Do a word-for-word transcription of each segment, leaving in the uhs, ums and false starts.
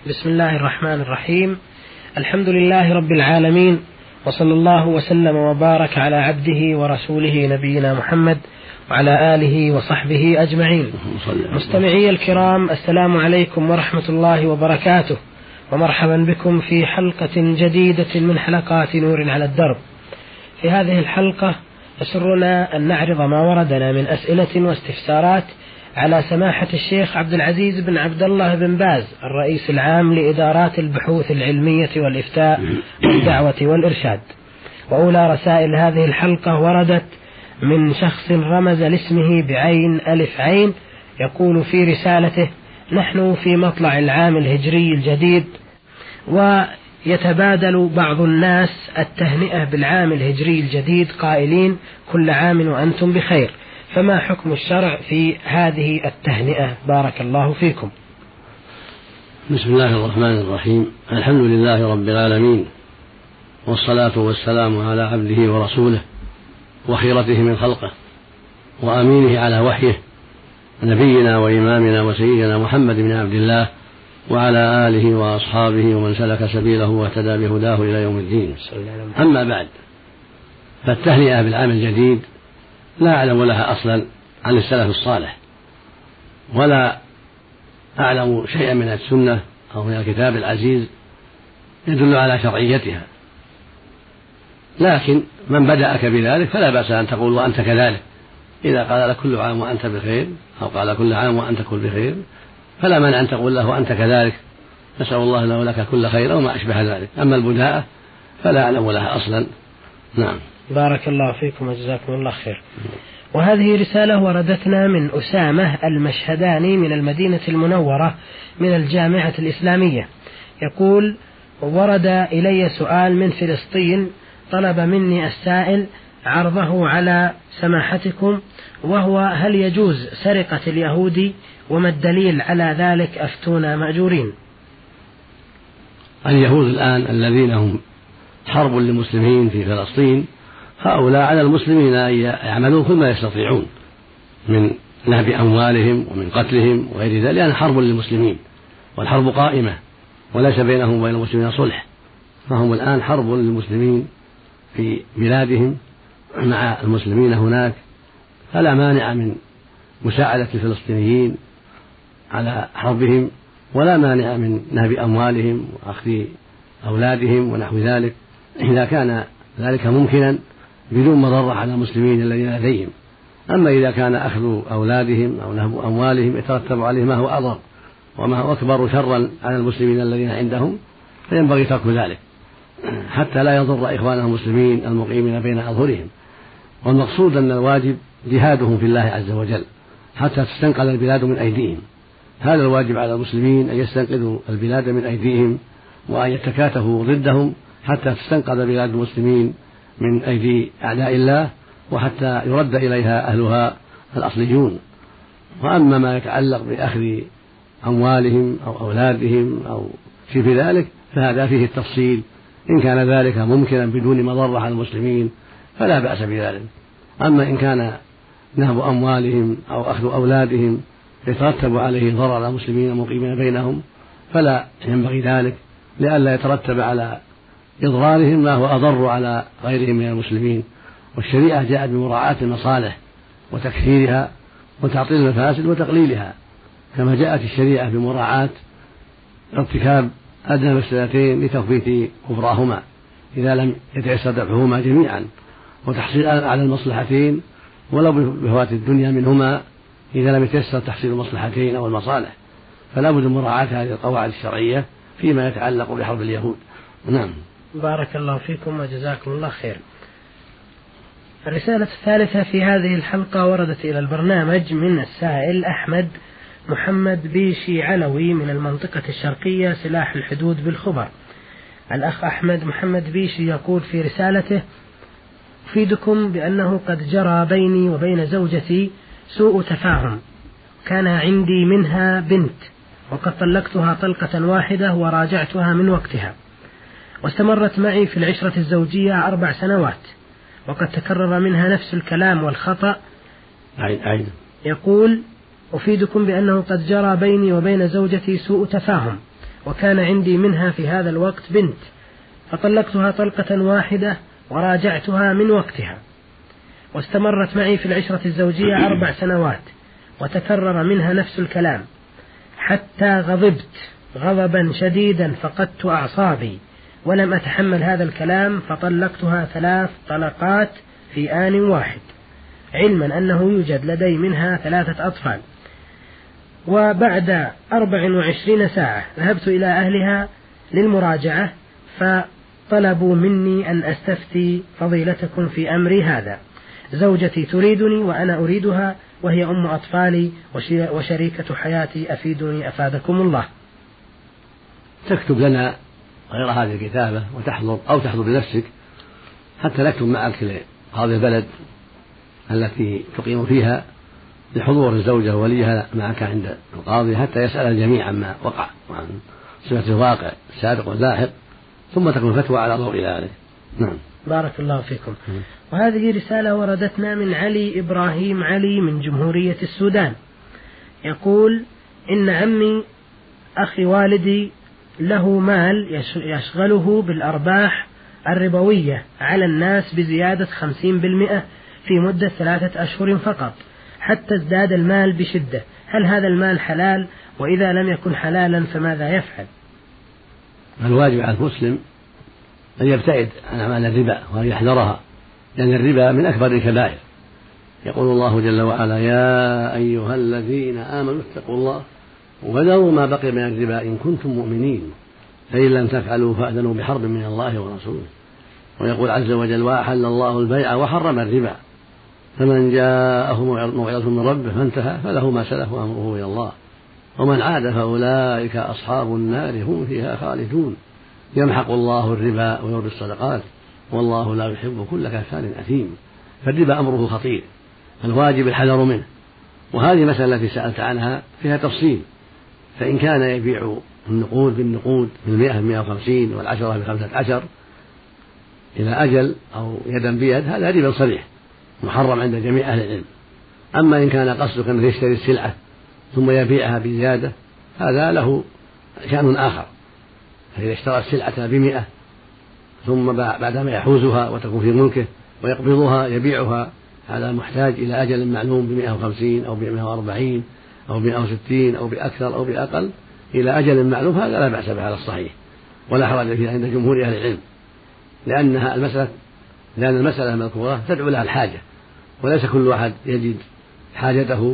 بسم الله الرحمن الرحيم. الحمد لله رب العالمين، وصلى الله وسلم وبارك على عبده ورسوله نبينا محمد وعلى آله وصحبه أجمعين. مستمعي الكرام، السلام عليكم ورحمة الله وبركاته، ومرحبا بكم في حلقة جديدة من حلقات نور على الدرب. في هذه الحلقة يسرنا أن نعرض ما وردنا من أسئلة واستفسارات على سماحة الشيخ عبد العزيز بن عبد الله بن باز، الرئيس العام لإدارات البحوث العلمية والإفتاء والدعوة والإرشاد. وأولى رسائل هذه الحلقة وردت من شخص رمز لاسمه بعين ألف عين، يقول في رسالته: نحن في مطلع العام الهجري الجديد، ويتبادل بعض الناس التهنئة بالعام الهجري الجديد قائلين كل عام وأنتم بخير، فما حكم الشرع في هذه التهنئة؟ بارك الله فيكم. بسم الله الرحمن الرحيم. الحمد لله رب العالمين، والصلاة والسلام على عبده ورسوله وخيرته من خلقه وأمينه على وحيه، نبينا وإمامنا وسيدنا محمد بن عبد الله وعلى آله وأصحابه ومن سلك سبيله واهتدى بهداه إلى يوم الدين. أما بعد، فالتهنئة بالعام الجديد لا أعلم لها أصلا عن السلف الصالح، ولا أعلم شيئا من السنة أو من الكتاب العزيز يدل على شرعيتها، لكن من بدأك بذلك فلا بأس أن تقول وأنت كذلك. إذا قال لك كل عام وأنت بخير، أو قال كل عام وأنت كل بخير، فلا مانع أن تقول له وأنت كذلك، نسأل الله له لك كل خير أو ما أشبه ذلك. أما البداءة فلا أعلم لها أصلا. نعم. بارك الله فيكم وجزاكم الله خير. وهذه رسالة وردتنا من أسامة المشهداني من المدينة المنورة من الجامعة الإسلامية، يقول: ورد إلي سؤال من فلسطين، طلب مني السائل عرضه على سماحتكم، وهو: هل يجوز سرقة اليهودي؟ وما الدليل على ذلك؟ أفتونا مأجورين. اليهود الآن الذين هم حرب للمسلمين في فلسطين، هؤلاء على المسلمين أن يعملوا كل ما يستطيعون من نهب أموالهم ومن قتلهم وغير ذلك، لأن حرب للمسلمين، والحرب قائمة وليس بينهم وبين المسلمين صلح، فهم الآن حرب للمسلمين في بلادهم مع المسلمين هناك، فلا مانع من مساعدة الفلسطينيين على حربهم، ولا مانع من نهب أموالهم وأخذ أولادهم ونحو ذلك، إذا كان ذلك ممكنا بدون مضرة على المسلمين الذين لديهم. أما إذا كان أخذ أولادهم أو نهب أموالهم يترتب عليه ما هو أضر وما هو أكبر شرا على المسلمين الذين عندهم، فينبغي ترك ذلك حتى لا يضر إخوانهم المسلمين المقيمين بين أظهرهم. والمقصود أن الواجب جهادهم في الله عز وجل حتى تستنقذ البلاد من أيديهم. هذا الواجب على المسلمين، أن يستنقذوا البلاد من أيديهم، وأن يتكاتفوا ضدهم حتى تستنقذ بلاد المسلمين من أيدي أعداء الله، وحتى يرد إليها أهلها الأصليون. وأما ما يتعلق بأخذ أموالهم أو أولادهم أو شيء في ذلك، فهذا فيه التفصيل، إن كان ذلك ممكنا بدون مضرة على المسلمين فلا بأس بذلك. أما إن كان نهب أموالهم أو أخذ أولادهم يترتب عليه ضرر على المسلمين المقيمين بينهم، فلا ينبغي ذلك، لئلا يترتب على إضرارهم ما هو أضر على غيرهم من المسلمين. والشريعة جاءت بمراعاة المصالح وتكثيرها وتعطيل المفاسد وتقليلها، كما جاءت الشريعة بمراعاة ارتكاب أدنى المفسدتين لتخفيف كفراهما إذا لم يتيسر دفعهما جميعا، وتحصيل على المصلحتين ولو بفوات الدنيا منهما إذا لم يتيسر تحصيل المصلحتين أو المصالح. فلا بد من مراعاة هذه القواعد الشرعية فيما يتعلق بحرب اليهود. نعم. بارك الله فيكم وجزاكم الله خير. الرسالة الثالثة في هذه الحلقة وردت إلى البرنامج من السائل أحمد محمد بيشي علوي من المنطقة الشرقية سلاح الحدود بالخبر. الأخ أحمد محمد بيشي يقول في رسالته: أفيدكم بأنه قد جرى بيني وبين زوجتي سوء تفاهم، كان عندي منها بنت، وقد طلقتها طلقة واحدة وراجعتها من وقتها، واستمرت معي في العشرة الزوجية أربع سنوات، وقد تكرر منها نفس الكلام والخطأ. يقول: أفيدكم بأنه قد جرى بيني وبين زوجتي سوء تفاهم، وكان عندي منها في هذا الوقت بنت، فطلقتها طلقة واحدة وراجعتها من وقتها، واستمرت معي في العشرة الزوجية أربع سنوات، وتكرر منها نفس الكلام حتى غضبت غضبا شديدا فقدت أعصابي ولم أتحمل هذا الكلام، فطلقتها ثلاث طلقات في آن واحد، علما أنه يوجد لدي منها ثلاثة أطفال. وبعد أربع وعشرين ساعة ذهبت إلى أهلها للمراجعة، فطلبوا مني أن أستفتي فضيلتكم في أمري هذا. زوجتي تريدني وأنا أريدها، وهي أم أطفالي وشريكة حياتي، أفيدني أفادكم الله. تكتب لنا غير هذه الكتابة وتحضر أو تحضر بنفسك حتى نكتب معك لقاضي البلد التي تقيم فيها لحضور الزوجة ووليها معك عند القاضي حتى يسأل الجميع عما وقع وعن صفة الواقع السابق واللاحق، ثم تكون فتوى على ضوء ذلك. نعم. بارك الله فيكم. وهذه رسالة وردتنا من علي إبراهيم علي من جمهورية السودان، يقول: إن عمي أخي والدي له مال يشغله بالأرباح الربوية على الناس بزيادة خمسين بالمئة في مدة ثلاثة أشهر فقط، حتى ازداد المال بشدة. هل هذا المال حلال؟ وإذا لم يكن حلالا فماذا يفعل؟ الواجب على المسلم أن يبتعد عن أعمال الربا وأن يحذرها، لأن الربا من أكبر الكبائر. يقول الله جل وعلا: يا أيها الذين آمنوا اتقوا الله وذروا ما بقي من الربا إن كنتم مؤمنين فإن لم تفعلوا فأذنوا بحرب من الله ورسوله. ويقول عز وجل: وأحل الله البيع وحرم الربا فمن جاءه موعظة من ربه فانتهى فله ما سلف وأمره إلى الله ومن عاد فأولئك أصحاب النار هم فيها خالدون. يمحق الله الربا ويربي الصدقات والله لا يحب كل كفار أثيم. فالربا أمره خطير، الواجب الحذر منه. وهذه مسألة التي سألت عنها فيها تفصيل، فإن كان يبيع النقود بالنقود بالمئة بمئة وخمسين والعشرة بخمسة عشر إلى أجل أو يدا بيد، هذا ربا صريح محرم عند جميع أهل العلم. أما إن كان قصدك أنه يشتري السلعة ثم يبيعها بزيادة، هذا له شأن آخر. فإذا اشترى السلعة بمئة ثم بعدما يحوزها وتكون في ملكه ويقبضها يبيعها على محتاج إلى أجل معلوم بمئة وخمسين أو بمئة وأربعين أو بمئة وستين أو بأكثر أو بأقل إلى أجل معلوم، هذا لا بأس به على الصحيح ولا حرج فيه عند جمهور أهل العلم، لأنها المسألة لأن المسألة المذكورة تدعو لها الحاجة، وليس كل واحد يجد حاجته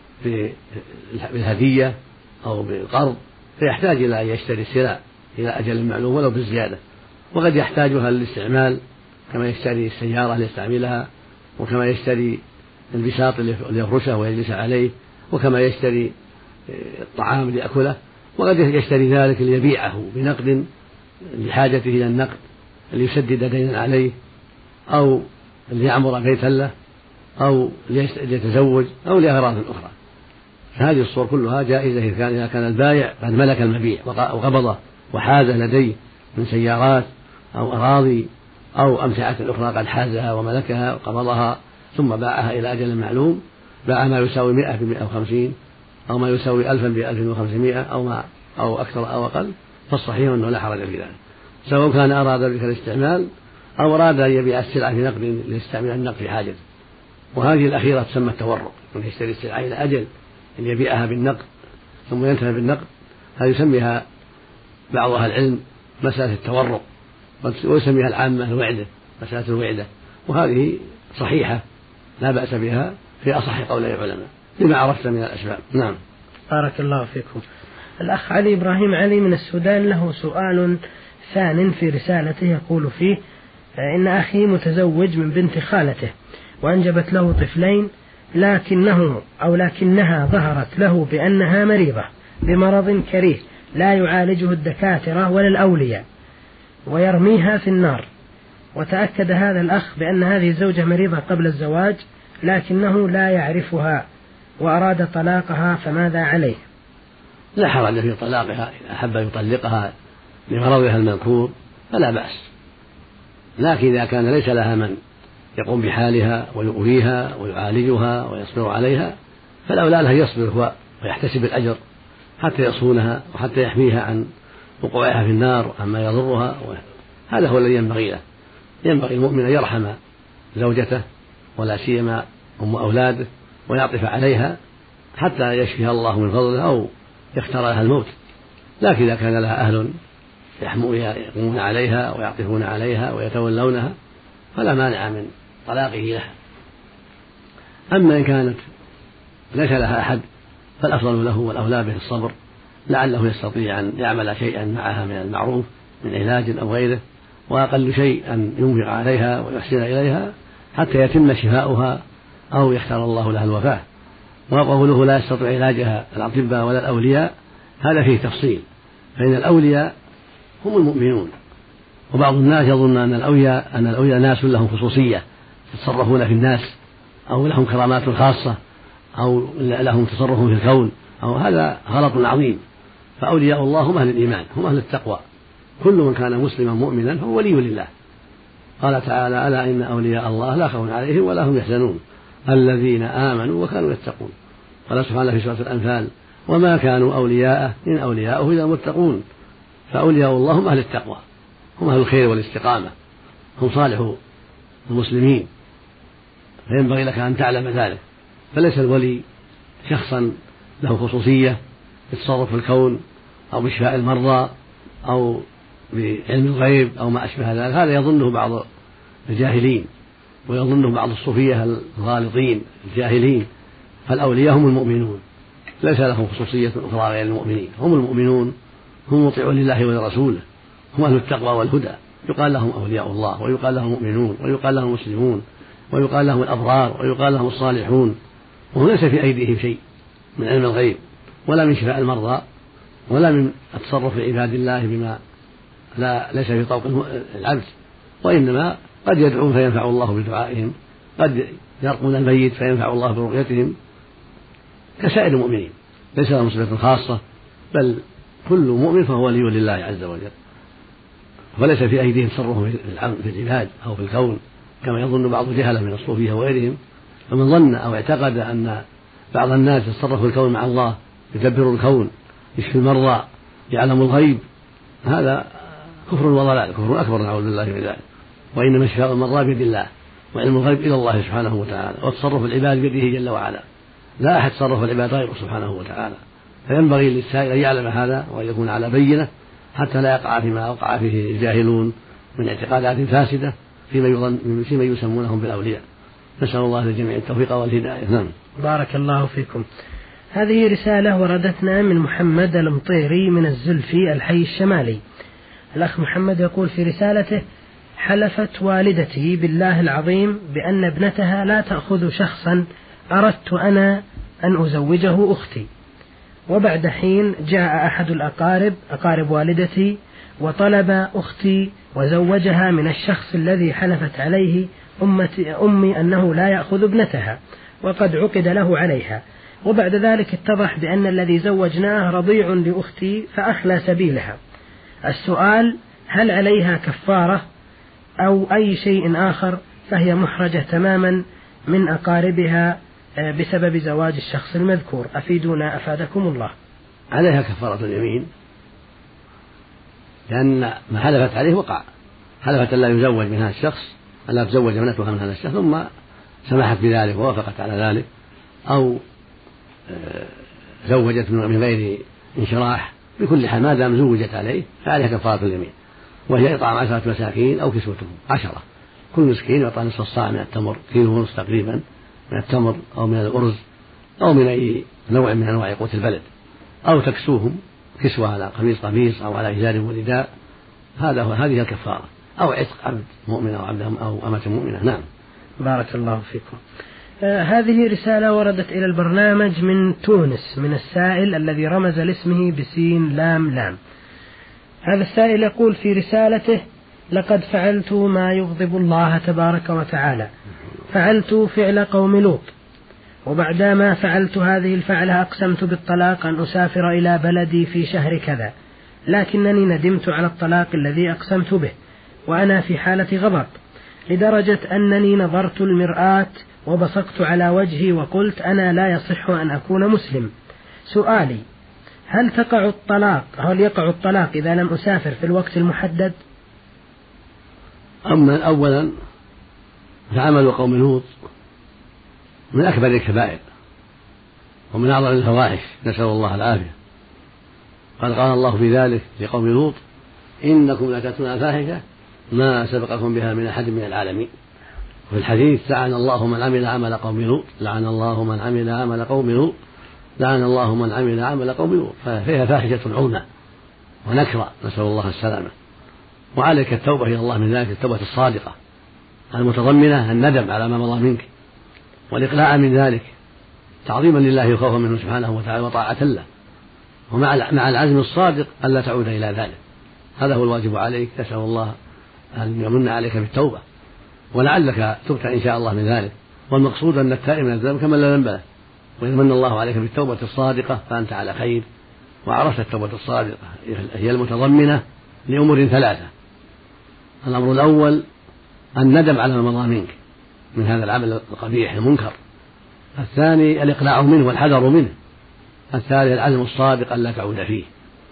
بالهدية أو بالقرض فيحتاج إلى أن يشتري السلع إلى أجل معلوم ولو بالزيادة، وقد يحتاجها للاستعمال كما يشتري السيارة ليستعملها، وكما يشتري البساط ليفرشه ويجلس عليه، وكما يشتري الطعام ليأكله، وقد يشتري ذلك ليبيعه بنقد لحاجته إلى النقد ليسدد دينا عليه أو ليعمر بيتا له أو ليتزوج أو لأغراض أخرى. فهذه الصور كلها جائزة إذا كان, إذا كان البائع قد ملك المبيع وقبضه وحازه لديه من سيارات أو أراضي أو أمتعة أخرى قد حازها وملكها وقبضها ثم باعها إلى أجل معلوم، باع ما يساوي مئة بمئة وخمسين أو ما يساوي ألفا بألف وخمسمائة أو ما أو أكثر أو أقل، فالصحيح أنه لا حرج في ذلك، سواء كان أراد بك الاستعمال أو أراد أن يبيع السلعة في نقد ليستعمل النقد في حاجته. وهذه الأخيرة تسمى التورق، من يشتري السلعة إلى أجل أن يبيعها بالنقد ثم ينتهي بالنقد، هذه يسميها بعض أهل العلم مسألة التورق، ويسميها العامة الوعدة، مسألة الوعدة، وهذه صحيحة لا بأس بها في أصح قولي العلماء لما عرفت من الأسباب. نعم. بارك الله فيكم. الأخ علي إبراهيم علي من السودان له سؤال ثان في رسالته، يقول فيه: إن أخي متزوج من بنت خالته وأنجبت له طفلين، لكنه أو لكنها ظهرت له بأنها مريضة بمرض كريه لا يعالجه الدكاترة ولا الأولياء ويرميها في النار، وتأكد هذا الأخ بأن هذه الزوجة مريضة قبل الزواج لكنه لا يعرفها وأراد طلاقها، فماذا عليه؟ لا حرج في طلاقها، إذا أحب يطلقها لمرضها المذكور فلا بأس، لكن إذا كان ليس لها من يقوم بحالها ويؤويها ويعالجها ويصبر عليها فالأولى له يصبر هو ويحتسب الأجر حتى يصونها وحتى يحميها عن وقوعها في النار عما يضرها. هذا هو الذي ينبغي له. ينبغي المؤمن أن يرحم زوجته ولا سيما أم أولاده ويعطف عليها حتى يشفيها الله من فضله أو يختار لها الموت. لكن إذا كان لها أهل يقومون عليها ويعطفون عليها ويتولونها فلا مانع من طلاقه لها. أما إن كانت ليس لها أحد فالأفضل له والأولى به الصبر، لعله يستطيع أن يعمل شيئا معها من المعروف من علاج أو غيره، وأقل شيء أن ينفق عليها ويحسن إليها حتى يتم شفاؤها أو يختار الله لها الوفاة. وقوله لا يستطيع علاجها الأطباء ولا الأولياء هذا فيه تفصيل، فإن الأولياء هم المؤمنون، وبعض الناس يظن أن الأولياء أن الأولياء ناس لهم خصوصية يتصرفون في الناس أو لهم كرامات خاصة أو لهم تصرف في الكون، أو هذا غلط عظيم. فأولياء الله هم أهل الإيمان، هم أهل التقوى، كل من كان مسلما مؤمنا فهو ولي لله. قال تعالى ألا إن أولياء الله لا خوف عليهم ولا هم يحزنون الذين آمنوا وكانوا يتقون. قال سبحانه في سورة الأنفال وما كانوا أولياءه إن أولياءه إلا المتقون. فأولياء الله هم أهل التقوى، هم أهل الخير والاستقامة، هم صالح المسلمين، فينبغي لك أن تعلم ذلك. فليس الولي شخصا له خصوصية يتصرف في الكون أو بشفاء المرضى أو بعلم الغيب أو ما أشبه ذلك، هذا يظنه بعض الجاهلين ويظنه بعض الصوفية الغالطين الجاهلين. فالأولياء هم المؤمنون، ليس لهم خصوصية أخرى غير المؤمنين، هم المؤمنون، هم مطيعون لله ولرسوله، هم أهل التقوى والهدى. يقال لهم أولياء الله ويقال لهم مؤمنون ويقال لهم مسلمون ويقال لهم الأبرار ويقال لهم الصالحون، وهم ليس في أيديهم شيء من علم الغيب ولا من شفاء المرضى ولا من التصرف في عباد الله بما لا ليس في طوق العبد، وإنما قد يدعون فينفع الله بدعائهم، قد يرقون الميت فينفع الله برقيتهم كسائر المؤمنين، ليس لهم صفة خاصة، بل كل مؤمن فهو ولي لله عز وجل، وليس في أيديهم تصرف في العباد أو في الكون كما يظن بعض الجهلة من الصوفية وغيرهم. فمن ظن أو اعتقد أن بعض الناس يتصرف في الكون مع الله، يدبر الكون، يشفي المرضى، يعلم الغيب، هذا كفر وضلال، كفر أكبر نعوذ بالله من ذلك. وإنما شفاء المرضى بيد الله، وعلم الغيب إلى الله سبحانه وتعالى، وتصرف العباد بيده جل وعلا، لا أحد تصرف العباد غيره سبحانه وتعالى. فينبغي للسائل أن يعلم هذا وأن يكون على بينة حتى لا يقع فيما وقع فيه الجاهلون من اعتقادات فاسدة فيما يظن فيما يسمونهم بالأولياء. نسأل الله للجميع التوفيق والهداية. نعم. بارك الله فيكم. هذه رسالة وردتنا من محمد المطيري من الزلفي الحي الشمالي. الأخ محمد يقول في رسالته: حلفت والدتي بالله العظيم بأن ابنتها لا تأخذ شخصا أردت أنا أن أزوجه أختي، وبعد حين جاء أحد الأقارب أقارب والدتي وطلب أختي وزوجها من الشخص الذي حلفت عليه أمي أنه لا يأخذ ابنتها وقد عقد له عليها، وبعد ذلك اتضح بأن الذي زوجناه رضيع لأختي فأخلى سبيلها. السؤال: هل عليها كفارة أو أي شيء آخر، فهي محرجة تماما من أقاربها بسبب زواج الشخص المذكور؟ أفيدونا أفادكم الله. عليها كفارة اليمين، لأن ما حلفت عليه وقع، حلفت أن لا يزوج من هذا الشخص، أن لا تزوج ابنتها من هذا الشخص، ثم سمحت بذلك ووافقت على ذلك، أو زوجت من غير انشراح. بكل حال ما دام زوجت عليه فعليها كفارة اليمين، وهي إطعام عشرة مساكين أو كسوتهم عشرة، كل مسكين يعطى نصف الصاع من التمر، كيلو ونصف تقريبا من التمر أو من الأرز أو من أي نوع من أنواع قوت البلد، أو تكسوهم كسوة على قميص قميص أو على إزار ورداء، هذا هو هذه الكفارة، أو عتق عبد مؤمن أو عبد أو أمة مؤمنة. نعم. بارك الله فيكم. آه هذه رسالة وردت إلى البرنامج من تونس من السائل الذي رمز لاسمه بسين لام لام. هذا السائل يقول في رسالته: لقد فعلت ما يغضب الله تبارك وتعالى، فعلت فعل قوم لوط، وبعدما فعلت هذه الفعلة أقسمت بالطلاق أن أسافر إلى بلدي في شهر كذا، لكنني ندمت على الطلاق الذي أقسمت به وأنا في حالة غضب، لدرجة أنني نظرت المرآة وبصقت على وجهي وقلت أنا لا يصح أن أكون مسلم. سؤالي: هل تقع الطلاق هل يقع الطلاق إذا لم أسافر في الوقت المحدد؟ أما أولا فعمل قوم لوط من أكبر الكبائر ومن أعظم الفواحش، نسأل الله العافية. قد قال الله في ذلك لقوم لوط: إنكم لتأتون الفاحشة ما سبقكم بها من أحد من العالمين. وفي الحديث: لعن الله من عمل عمل قوم لوط لعن الله من عمل عمل قوم لوط لعن الله من عمل عمل قوم لوط. ففيها فاحشة عظمى ونكرة، نسأل الله السلامة. وعليك التوبة إلى الله من ذلك، التوبة الصادقة المتضمنة الندم على ما مضى منك والإقلاع من ذلك، تعظيما لله وخوفا منه سبحانه وتعالى وطاعة له، ومع مع العزم الصادق ألا تعود إلى ذلك. هذا هو الواجب عليك، نسأل الله أن يمن عليك بالتوبة، ولعلك تبت إن شاء الله من ذلك. والمقصود أن التائب من الذنب كمن لا ذنب له، وإذا من الله عليك بالتوبة الصادقة فأنت على خير. وعرفت التوبة الصادقة هي المتضمنة لأمور ثلاثة: الأمر الأول الندم على ما مضى منك من هذا العمل القبيح المنكر، الثاني الإقلاع منه والحذر منه، الثالث العزم الصادق ألا تعود فيه.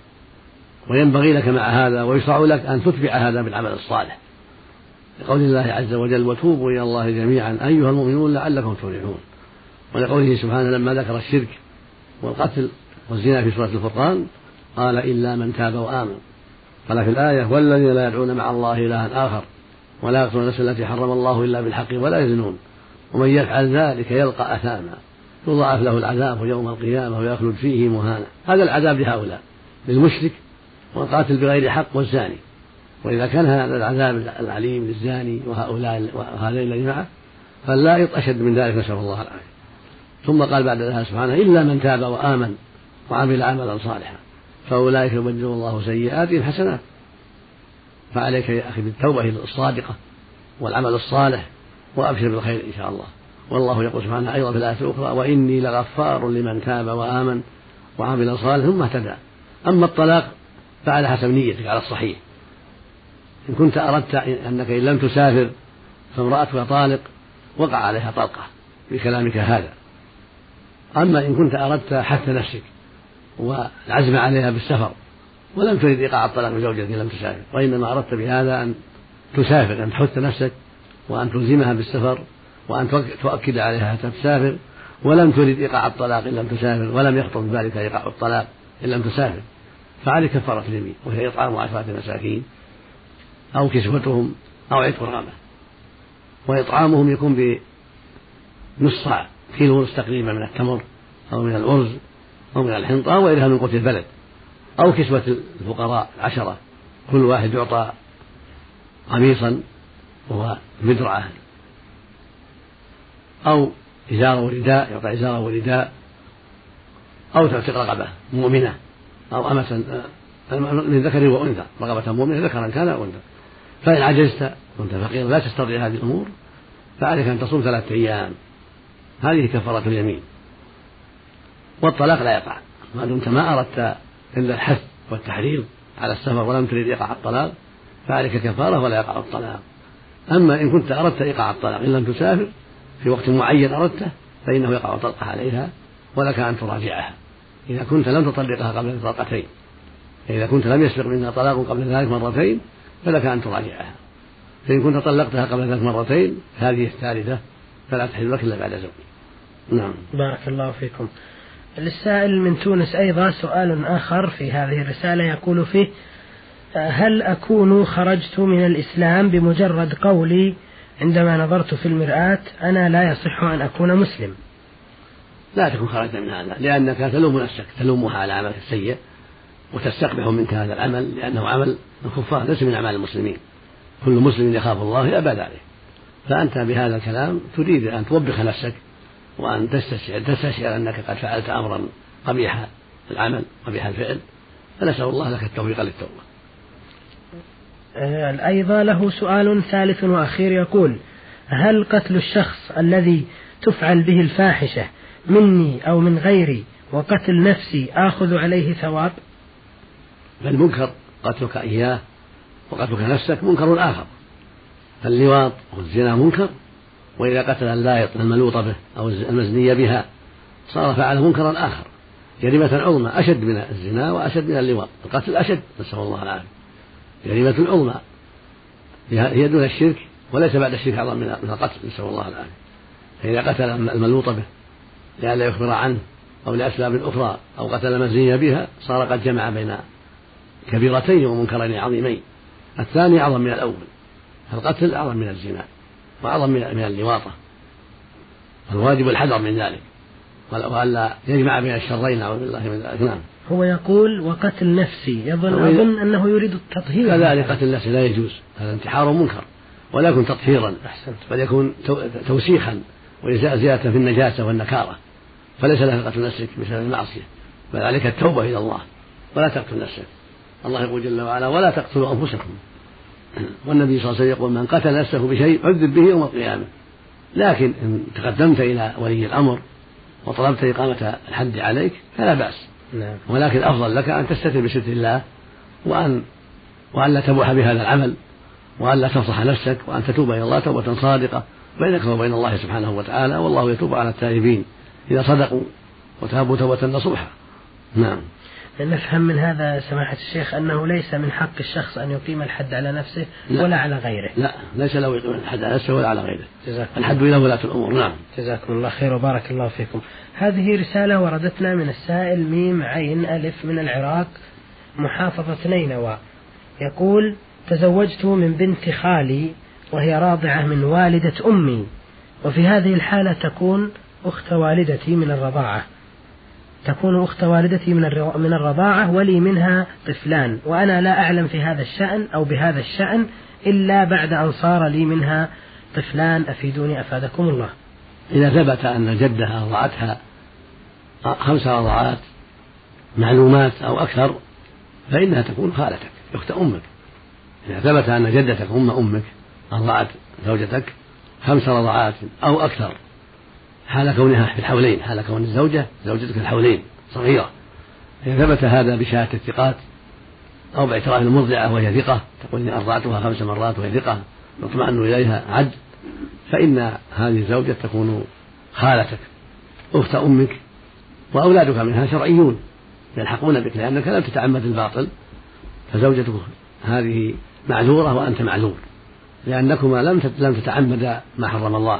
وينبغي لك مع هذا ويشرع لك أن تتبع هذا بالعمل الصالح، لقول الله عز وجل: وتوبوا إلى الله جميعا أيها المؤمنون لعلكم تفلحون. ولقوله سبحانه لما ذكر الشرك والقتل والزنا في سورة الفرقان قال: إلا من تاب وآمن. قال في الآية: والذين لا يدعون مع الله إلها آخر ولا يقتلون النفس التي حرم الله إلا بالحق ولا يزنون ومن يفعل ذلك يلقى أثاما يضاعف له العذاب يوم القيامة ويخلد فيه مهانا. هذا العذاب لهؤلاء، للمشرك والقاتل بغير حق والزاني. وإذا كان هذا العذاب العليم للزاني وهؤلاء وهذين الذين معه فاللائط أشد من ذلك، نسأل الله العافية. ثم قال بعد ذلك سبحانه: إلا من تاب وآمن وعمل عملا صالحا فأولئك يبدل الله سيئاتهم حسنات. فعليك يا أخي بالتوبة الصادقة والعمل الصالح، وأبشر بالخير إن شاء الله. والله يقول سبحانه أيضا في الآية الأخرى: وإني لغفار لمن تاب وآمن وعمل صالحا ثم اهتدى. أما الطلاق فعلى حسب نيتك على الصحيح. إن كنت أردت أنك إن لم تسافر فامرأتك طالق وقع عليها طلقة بكلامك هذا. أما إن كنت أردت حث نفسك والعزم عليها بالسفر ولم تريد إيقاع الطلاق بزوجتك لم تسافر، وإنما أردت بهذا أن تسافر، أن تحث نفسك وأن تلزمها بالسفر وأن تؤكد عليها حتى تسافر، ولم تريد إيقاع الطلاق إن لم تسافر، ولم يخطر بذلك إيقاع الطلاق إن لم تسافر، فعليك كفارة اليمين، وهي إطعام عشرة مساكين أو كسوتهم أو عتق رقبة. وإطعامهم يكون بنص صاع، كيلو ونص تقريبا من التمر أو من الأرز أو من الحنطة أو غيرها من قوت البلد، أو كسوة الفقراء عشرة، كل واحد يعطى قميصا ومدرعة أو إزار ورداء، يعطى إزار ورداء، أو تعتق رقبة مؤمنة أو أمة من ذكر وأنثى، رقبة مؤمنة ذكرا كان أو أنثى. فإن عجزت وأنت فقير لا تستطيع هذه الأمور فعليك أن تصوم ثلاثة أيام، هذه كفارة اليمين. والطلاق لا يقع ما دمت ما أردت إلا الحث والتحريض على السفر ولم تريد إيقاع الطلاق، فعليك كفارة ولا يقع الطلاق. أما إن كنت أردت إيقاع الطلاق إن لم تسافر في وقت معين أردته فإنه يقع طلقة عليها ولك أن تراجعها إذا كنت لم تطلقها قبل طلقتين. إذا كنت لم يسبق منها طلاق قبل ذلك مرتين فلك أن تراجعها. فإن كنت طلقتها قبل ذلك مرتين هذه الثالثة فلا تحل لك إلا بعد زوج. نعم. بارك الله فيكم. للسائل من تونس أيضا سؤال آخر في هذه الرسالة يقول فيه: هل أكون خرجت من الإسلام بمجرد قولي عندما نظرت في المرآة أنا لا يصح أن أكون مسلم؟ لا تكون خرجت من هذا، لأنك تلوم نفسك، تلومها على عملك السيء وتستقبح منك هذا العمل لأنه عمل الكفار ليس من أعمال المسلمين. كل مسلم يخاف الله يأبى ذلك، فأنت بهذا الكلام تريد أن توبخ نفسك وأن تستشعر, تستشعر أنك قد فعلت أمرا قبيح العمل قبيح الفعل، فنسأل الله لك التوفيق للتوبة. أيضا له سؤال ثالث وأخير يقول: هل قتل الشخص الذي تفعل به الفاحشة مني أو من غيري وقتل نفسي آخذ عليه ثواب؟ فالمنكر قتلك إياه وقتلك نفسك منكر آخر. فاللواط والزنا منكر، وإذا قتل اللائط الملوط به أو المزني بها صار فعل منكرا آخر. جريمة عظمى أشد من الزنا وأشد من اللواط. القتل أشد، نسأل الله العافية. جريمة عظمى هي دون الشرك، وليس بعد الشرك أعظم من القتل، نسأل الله العافية. فإذا قتل الملوط به لئلا يخبر عنه أو لأسباب أخرى أو قتل من زين بها صار قد جمع بين كبيرتين ومنكرين عظيمين. الثاني أعظم من الأول، القتل أعظم من الزنا وأعظم من اللواطة، الواجب الحذر من ذلك وألا يجمع بين الشرين، نعوذ بالله من ذلك. نعم. هو يقول وقتل نفسي، يظن أظن أنه يريد التطهير. كذلك قتل نفسه لا يجوز، هذا انتحار منكر ولا يكون تطهيرا، بل يكون توسيخا وزيادة في النجاسة والنكارة، فليس لك قتل نفسك بسبب المعصية، بل عليك التوبة إلى الله ولا تقتل نفسك. الله يقول جل وعلا ولا تقتلوا أنفسكم، والنبي صلى الله عليه وسلم يقول من قتل نفسه بشيء عذب به يوم القيامة. لكن إن تقدمت إلى ولي الأمر وطلبت إقامة الحد عليك فلا بأس، ولكن الأفضل لك أن تستتر بستر الله وأن وأن لا تبوح بهذا العمل وأن لا تفضح نفسك وأن تتوب إلى الله توبة صادقة بينك وبين الله سبحانه وتعالى، والله يتوب على التائبين إذا صدقوا وتابوا توبة نصوحا. نعم. نفهم من هذا سماحة الشيخ أنه ليس من حق الشخص أن يقيم الحد على نفسه لا. ولا على غيره. لا، ليس له يقيم الحد على نفسه ولا على غيره. الحد إلى ولاة الأمور. نعم. جزاكم الله خير وبارك الله فيكم. هذه رسالة وردتنا من السائل ميم عين ألف من العراق محافظة نينوى، يقول تزوجت من بنت خالي وهي راضعة من والدة أمي، وفي هذه الحالة تكون أخت والدتي من الرضاعة تكون أخت والدتي من الرضاعة ولي منها طفلان، وأنا لا أعلم في هذا الشأن أو بهذا الشأن إلا بعد أن صار لي منها طفلان، أفيدوني أفادكم الله. إذا ثبت أن جدها رضعتها خمس رضعات معلومات أو أكثر فإنها تكون خالتك أخت أمك. إذا ثبت أن جدتك أم أمك رضعت زوجتك خمس رضعات أو أكثر حال كونها في الحولين، حال كون الزوجة زوجتك الحولين صغيرة، إذا ثبت هذا بشهادة الثقات أو باعتراف المرضعة وهي ثقة تقول إني أرضعتها خمس مرات وهي ثقة نطمئن إليها عد، فإن هذه الزوجة تكون خالتك أخت أمك، وأولادك منها شرعيون يلحقون بك لأنك لم تتعمد الباطل، فزوجتك هذه معذورة وأنت معذور لأنكما لم تتعمد ما حرم الله،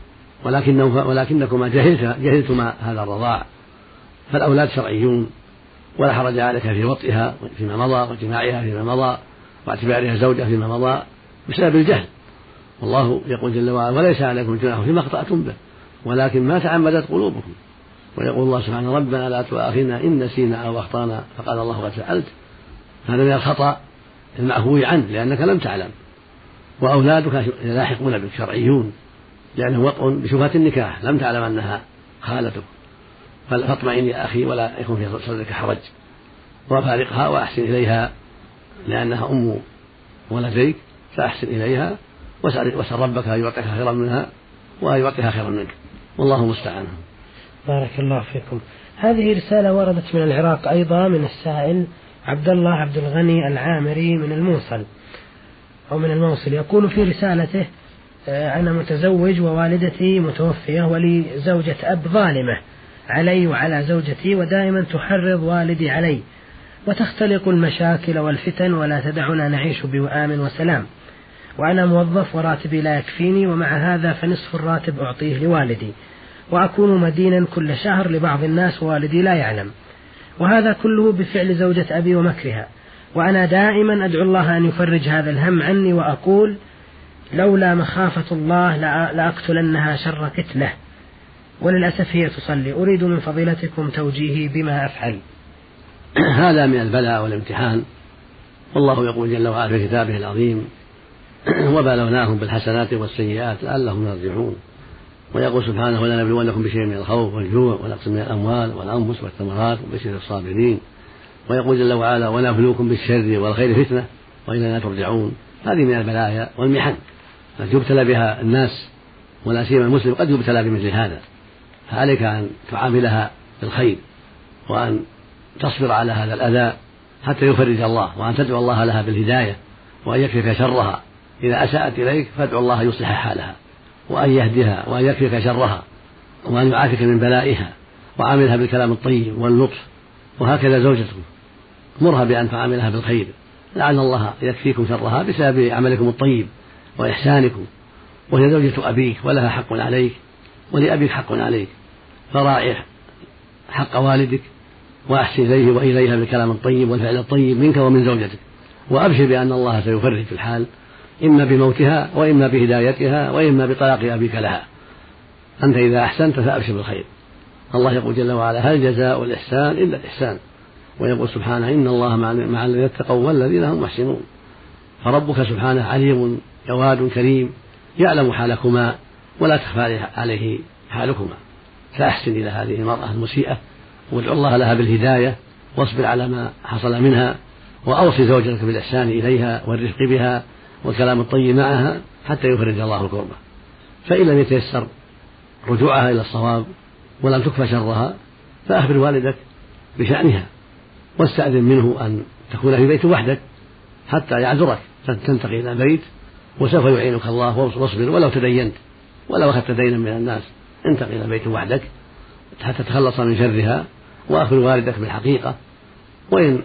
ولكنكما جهلتما هذا الرضاع، فالأولاد شرعيون ولا حرج عليك في وطئها فيما مضى وجماعها فيما مضى واعتبارها زوجة فيما مضى بسبب الجهل. والله يقول جل وعلا وليس عليكم جناح فيما أخطأتم به ولكن ما تعمدت قلوبكم، ويقول الله سبحانه ربنا لا تؤاخذنا إن نسينا أو أخطأنا، فقال الله قد فعلت، هذا من الخطأ المعفو عنه لأنك لم تعلم. وأولادك لاحقون بك شرعيون لأنه وطء بشبهة النكاح لم تعلم أنها خالتك، فاطمئن يا أخي ولا يكون في صدرك حرج، وفارقها وأحسن إليها لأنها أم ولديك، فأحسن إليها واسأل ربك أن يعطيك خيرا منها وأن يعطيها خيرا منك، والله المستعان. بارك الله فيكم. هذه رسالة وردت من العراق أيضا من السائل عبد الله عبد الغني العامري من الموصل أو من الموصل، يقول في رسالته أنا متزوج ووالدتي متوفية ولي زوجة أب ظالمة علي وعلى زوجتي، ودائما تحرض والدي علي وتختلق المشاكل والفتن ولا تدعنا نعيش بوئام وسلام، وأنا موظف وراتبي لا يكفيني، ومع هذا فنصف الراتب أعطيه لوالدي، وأكون مدينا كل شهر لبعض الناس ووالدي لا يعلم، وهذا كله بفعل زوجة أبي ومكرها، وأنا دائما أدعو الله أن يفرج هذا الهم عني، وأقول لولا مخافة الله لأقتلنها شر قتله، وللأسف هي تصلي، أريد من فضيلتكم توجيهي بما أفعل. هذا من البلاء والامتحان، والله يقول جل وعلا في كتابه العظيم وبلوناهم بالحسنات والسيئات لعلهم يرجعون، ويقول سبحانه ولنبلونكم بشيء من الخوف والجوع ونقص من الأموال والأنفس والثمرات وبشر الصابرين، ويقول جل وعلا ونبلوكم بالشر والخير فتنة وإلينا ترجعون. هذه من البلايا والمحن التي يبتلى بها الناس، ولا سيما المسلم قد يبتلى بمثل هذا، فعليك أن تعاملها بالخير وأن تصبر على هذا الأذى حتى يفرج الله، وأن تدعو الله لها بالهداية وأن يكفيك شرها، إذا أساءت إليك فادعو الله يصلح حالها وأن يهدها وأن يكفيك شرها وأن يعافيك من بلائها وعاملها بالكلام الطيب واللطف، وهكذا زوجتكم مرها بأن تعاملها بالخير، لعل الله يكفيكم شرها بسبب عملكم الطيب وإحسانكم. وهي زوجة أبيك ولها حق عليك ولأبيك حق عليك، فراعي حق والدك وأحسن إليه وإليها بالكلام الطيب والفعل الطيب منك ومن زوجتك، وأبشر بأن الله سيفرج في الحال، إما بموتها وإما بهدايتها وإما بطلاق أبيك لها. أنت إذا أحسنت فأبشر بالخير. الله يقول جل وعلا: هل جزاء الإحسان إلا الإحسان، ويقول سبحانه: إن الله مع الذين اتقوا والذين هم محسنون. فربك سبحانه عليم جواد كريم يعلم حالكما ولا تخفى عليه حالكما، فأحسن إلى هذه المرأة المسيئة وادعو الله لها بالهداية واصبر على ما حصل منها، وأوصي زوجتك بالإحسان إليها والرفق بها والكلام الطيب معها حتى يفرج الله الكربة. فإن لم يتيسر رجوعها إلى الصواب ولم تكفى شرها فأخبر والدك بشأنها واستأذن منه أن تكون في بيت وحدك حتى يعذرك تنتقل إلى بيت، وسوف يعينك الله. واصبر ولو تدينت ولو أخذت دينا من الناس، انتقل إلى بيت وحدك حتى تتخلص من شرها، وأخبر والدك بالحقيقة. وإن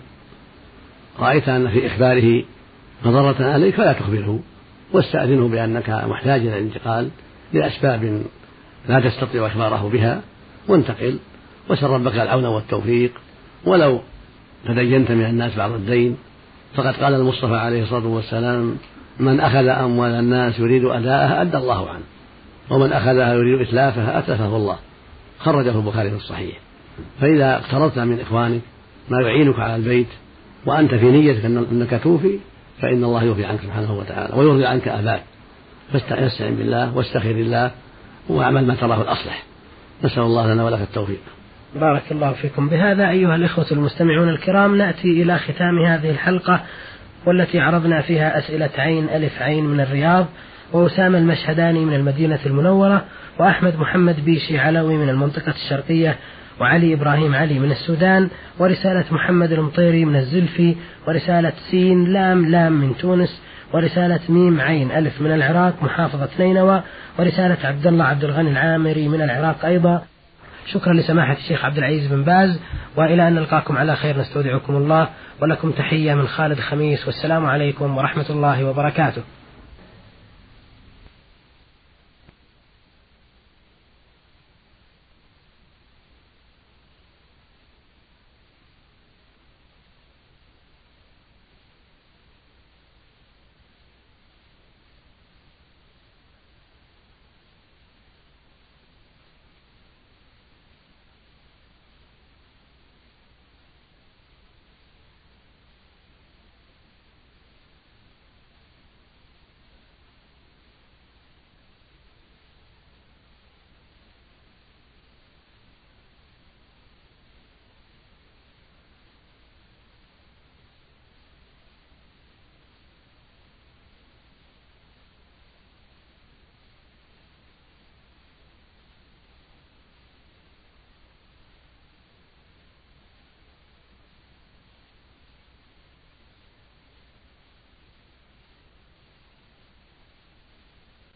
رأيت أن في إخباره مضرة عليك فلا تخبره، واستأذنه بأنك محتاج إلى الانتقال لأسباب لا تستطيع إخباره بها، وانتقل وسل ربك العون والتوفيق. ولو تدينت من الناس بعض الدين فقد قال المصطفى عليه الصلاة والسلام: من أخذ أموال الناس يريد أداءها أدى الله عنه، ومن أخذها يريد إتلافها أتلفه الله. خرجه البخاري في الصحيح. فإذا اقترضت من إخوانك ما يعينك على البيت وأنت في نيتك أنك توفي فإن الله يوفي عنك سبحانه وتعالى ويرضي عنك أباك، فاستعن بالله واستخير الله واعمل ما تراه الأصلح. نسأل الله لنا ولك التوفيق. بارك الله فيكم. بهذا أيها الإخوة المستمعون الكرام نأتي إلى ختام هذه الحلقة، والتي عرضنا فيها أسئلة عين ألف عين من الرياض، وأسامة المشهداني من المدينة المنورة، وأحمد محمد بيشي علوي من المنطقة الشرقية، وعلي إبراهيم علي من السودان، ورسالة محمد المطيري من الزلفي، ورسالة سين لام لام من تونس، ورسالة ميم عين ألف من العراق محافظة نينوى، ورسالة عبد الله عبد الغني العامري من العراق أيضا. شكرا لسماحة الشيخ عبد العزيز بن باز، وإلى أن نلقاكم على خير نستودعكم الله، ولكم تحية من خالد خميس، والسلام عليكم ورحمة الله وبركاته.